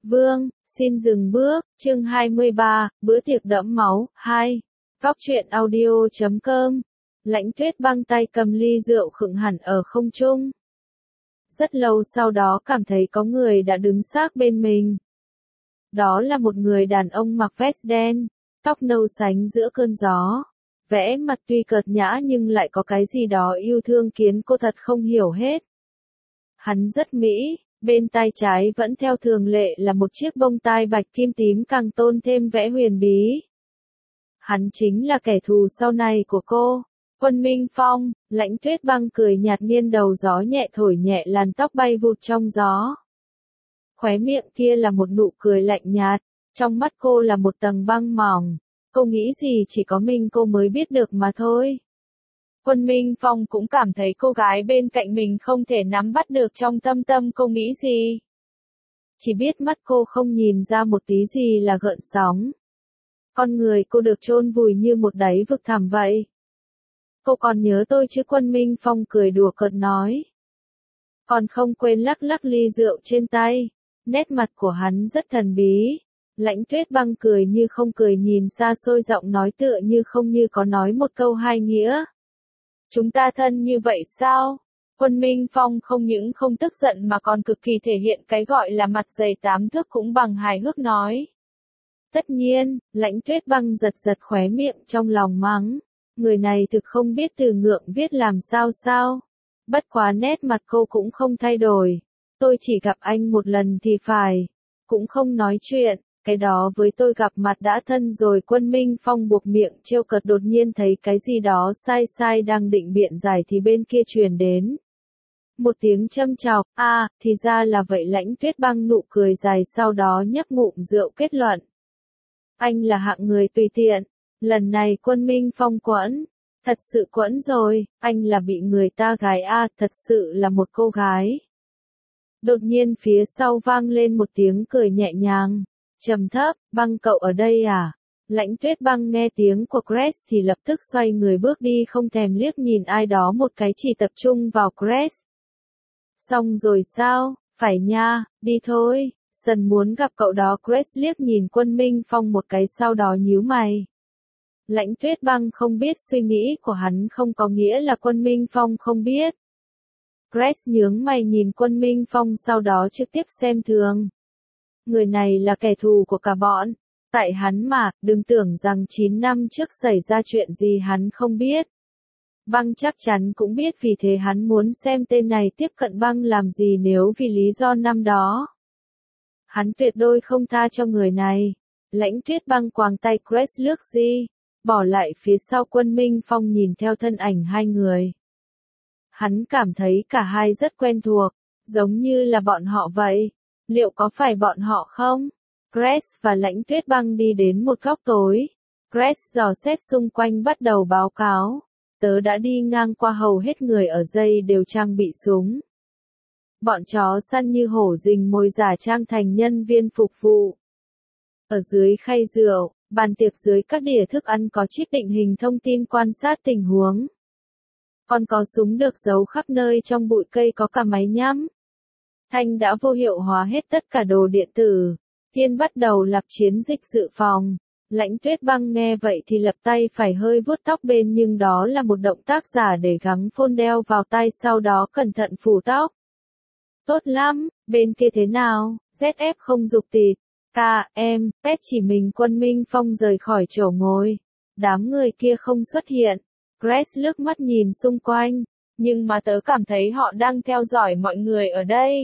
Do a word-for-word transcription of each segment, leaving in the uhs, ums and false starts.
Vương, xin dừng bước, chương hai mươi ba, bữa tiệc đẫm máu, hai. Góc truyện audio chấm com. Lãnh Tuyết Băng tay cầm ly rượu khựng hẳn ở không trung. Rất lâu sau đó cảm thấy có người đã đứng sát bên mình. Đó là một người đàn ông mặc vest đen, tóc nâu sánh giữa cơn gió. Vẽ mặt tuy cợt nhã nhưng lại có cái gì đó yêu thương khiến cô thật không hiểu hết. Hắn rất mỹ. Bên tai trái vẫn theo thường lệ là một chiếc bông tai bạch kim tím càng tôn thêm vẻ huyền bí. Hắn chính là kẻ thù sau này của cô, Quân Minh Phong. Lãnh Tuyết Băng cười nhạt nghiêng đầu, gió nhẹ thổi nhẹ làn tóc bay vụt trong gió. Khóe miệng kia là một nụ cười lạnh nhạt, trong mắt cô là một tầng băng mỏng. Cô nghĩ gì chỉ có mình cô mới biết được mà thôi. Quân Minh Phong cũng cảm thấy cô gái bên cạnh mình không thể nắm bắt được trong thâm tâm cô nghĩ gì. Chỉ biết mắt cô không nhìn ra một tí gì là gợn sóng. Con người cô được chôn vùi như một đáy vực thẳm vậy. Cô còn nhớ tôi chứ? Quân Minh Phong cười đùa cợt nói. Còn không quên lắc lắc ly rượu trên tay. Nét mặt của hắn rất thần bí. Lãnh Tuyết Băng cười như không cười, nhìn xa xôi, giọng nói tựa như không như có nói một câu hai nghĩa. Chúng ta thân như vậy sao? Quân Minh Phong không những không tức giận mà còn cực kỳ thể hiện cái gọi là mặt dày tám thước cũng bằng hài hước nói. Tất nhiên, Lãnh Tuyết Băng giật giật khóe miệng trong lòng mắng. Người này thực không biết từ ngượng viết làm sao sao. Bất quá nét mặt cô cũng không thay đổi. Tôi chỉ gặp anh một lần thì phải. Cũng không nói chuyện. Cái đó với tôi gặp mặt đã thân rồi. Quân Minh Phong buộc miệng trêu cợt, đột nhiên thấy cái gì đó sai sai đang định biện giải thì bên kia truyền đến một tiếng châm chọc. A, à, thì ra là vậy. Lãnh Tuyết Băng nụ cười dài, sau đó nhấp ngụm rượu kết luận. Anh là hạng người tùy tiện. Lần này Quân Minh Phong quẫn. Thật sự quẫn rồi, anh là bị người ta gài a, à, thật sự là một cô gái. Đột nhiên phía sau vang lên một tiếng cười nhẹ nhàng. Trầm thấp, Băng cậu ở đây à? Lãnh Tuyết Băng nghe tiếng của Grace thì lập tức xoay người bước đi, không thèm liếc nhìn ai đó một cái, chỉ tập trung vào Grace. Xong rồi sao? Phải nha, đi thôi, dần muốn gặp cậu đó. Grace liếc nhìn Quân Minh Phong một cái, sau đó nhíu mày. Lãnh Tuyết Băng không biết suy nghĩ của hắn không có nghĩa là Quân Minh Phong không biết. Grace nhướng mày nhìn Quân Minh Phong, sau đó trực tiếp xem thường. Người này là kẻ thù của cả bọn. Tại hắn mà, đừng tưởng rằng chín năm trước xảy ra chuyện gì hắn không biết. Băng chắc chắn cũng biết, vì thế hắn muốn xem tên này tiếp cận Băng làm gì nếu vì lý do năm đó. Hắn tuyệt đối không tha cho người này. Lãnh Tuyết Băng quàng tay Grace lướt đi, bỏ lại phía sau. Quân Minh Phong nhìn theo thân ảnh hai người. Hắn cảm thấy cả hai rất quen thuộc, giống như là bọn họ vậy. Liệu có phải bọn họ không? Grace và Lãnh Tuyết Băng đi đến một góc tối. Grace dò xét xung quanh, bắt đầu báo cáo. Tớ đã đi ngang qua hầu hết người ở đây đều trang bị súng. Bọn chó săn như hổ rình mồi giả trang thành nhân viên phục vụ. Ở dưới khay rượu, bàn tiệc, dưới các đĩa thức ăn có chip định hình thông tin quan sát tình huống. Còn có súng được giấu khắp nơi, trong bụi cây có cả máy nhắm. Thanh đã vô hiệu hóa hết tất cả đồ điện tử. Thiên bắt đầu lập chiến dịch dự phòng. Lãnh Tuyết Băng nghe vậy thì lập tay phải hơi vuốt tóc bên, nhưng đó là một động tác giả để gắng phôn đeo vào tay, sau đó cẩn thận phủ tóc. Tốt lắm, bên kia thế nào? dét ép không giục tịt. Ca, em, Tết chỉ mình. Quân Minh Phong rời khỏi chỗ ngồi. Đám người kia không xuất hiện. Grace lướt mắt nhìn xung quanh. Nhưng mà tớ cảm thấy họ đang theo dõi mọi người ở đây.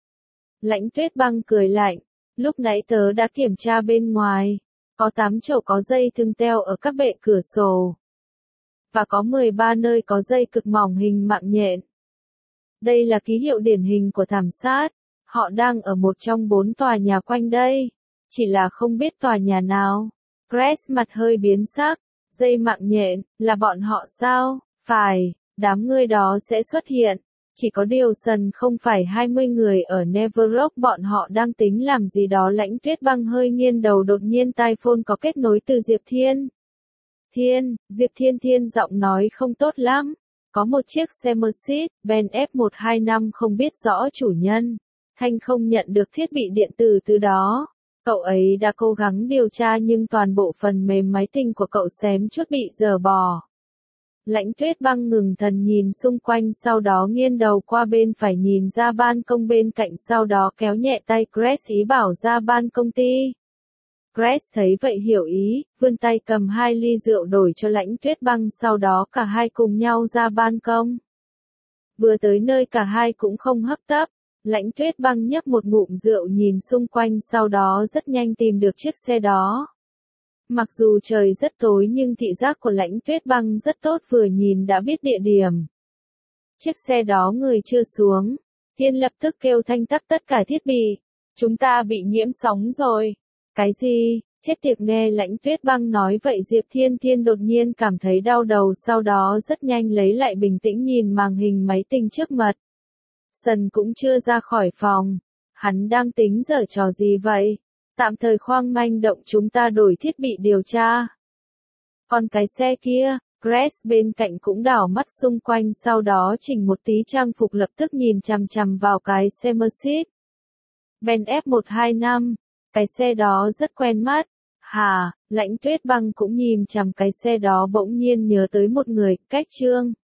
Lãnh Tuyết Băng cười lạnh. Lúc nãy tớ đã kiểm tra bên ngoài. Có tám chỗ có dây thừng teo ở các bệ cửa sổ. Và có mười ba nơi có dây cực mỏng hình mạng nhện. Đây là ký hiệu điển hình của thảm sát. Họ đang ở một trong bốn tòa nhà quanh đây. Chỉ là không biết tòa nhà nào. Grace mặt hơi biến sắc. Dây mạng nhện, là bọn họ sao? Phải, đám người đó sẽ xuất hiện. Chỉ có điều Sần không phải hai mươi người ở Neverrock, bọn họ đang tính làm gì đó. Lãnh Tuyết Băng hơi nghiêng đầu, đột nhiên tai phone có kết nối từ Diệp Thiên. Thiên, Diệp Thiên. Thiên giọng nói không tốt lắm. Có một chiếc xe Mercedes, Benz F một hai năm không biết rõ chủ nhân. Thanh không nhận được thiết bị điện tử từ đó. Cậu ấy đã cố gắng điều tra nhưng toàn bộ phần mềm máy tính của cậu xém chút bị dở bỏ. Lãnh Tuyết Băng ngừng thần nhìn xung quanh, sau đó nghiêng đầu qua bên phải nhìn ra ban công bên cạnh, sau đó kéo nhẹ tay Grace ý bảo ra ban công ty. Grace thấy vậy hiểu ý, vươn tay cầm hai ly rượu đổi cho Lãnh Tuyết Băng, sau đó cả hai cùng nhau ra ban công. Vừa tới nơi cả hai cũng không hấp tấp. Lãnh Tuyết Băng nhấp một ngụm rượu nhìn xung quanh, sau đó rất nhanh tìm được chiếc xe đó. Mặc dù trời rất tối nhưng thị giác của Lãnh Tuyết Băng rất tốt, vừa nhìn đã biết địa điểm. Chiếc xe đó người chưa xuống. Thiên lập tức kêu Thanh tắt tất cả thiết bị. Chúng ta bị nhiễm sóng rồi. Cái gì? Chết tiệt, nghe Lãnh Tuyết Băng nói vậy Diệp Thiên Thiên đột nhiên cảm thấy đau đầu, sau đó rất nhanh lấy lại bình tĩnh nhìn màn hình máy tính trước mặt. Sần cũng chưa ra khỏi phòng. Hắn đang tính giở trò gì vậy? Tạm thời khoang manh động, chúng ta đổi thiết bị điều tra. Còn cái xe kia, Grace bên cạnh cũng đảo mắt xung quanh, sau đó chỉnh một tí trang phục, lập tức nhìn chằm chằm vào cái xe Mercedes Benz F một hai năm. Cái xe đó rất quen mắt. Hà, Lãnh Tuyết Băng cũng nhìn chằm cái xe đó, bỗng nhiên nhớ tới một người, Cách Trương.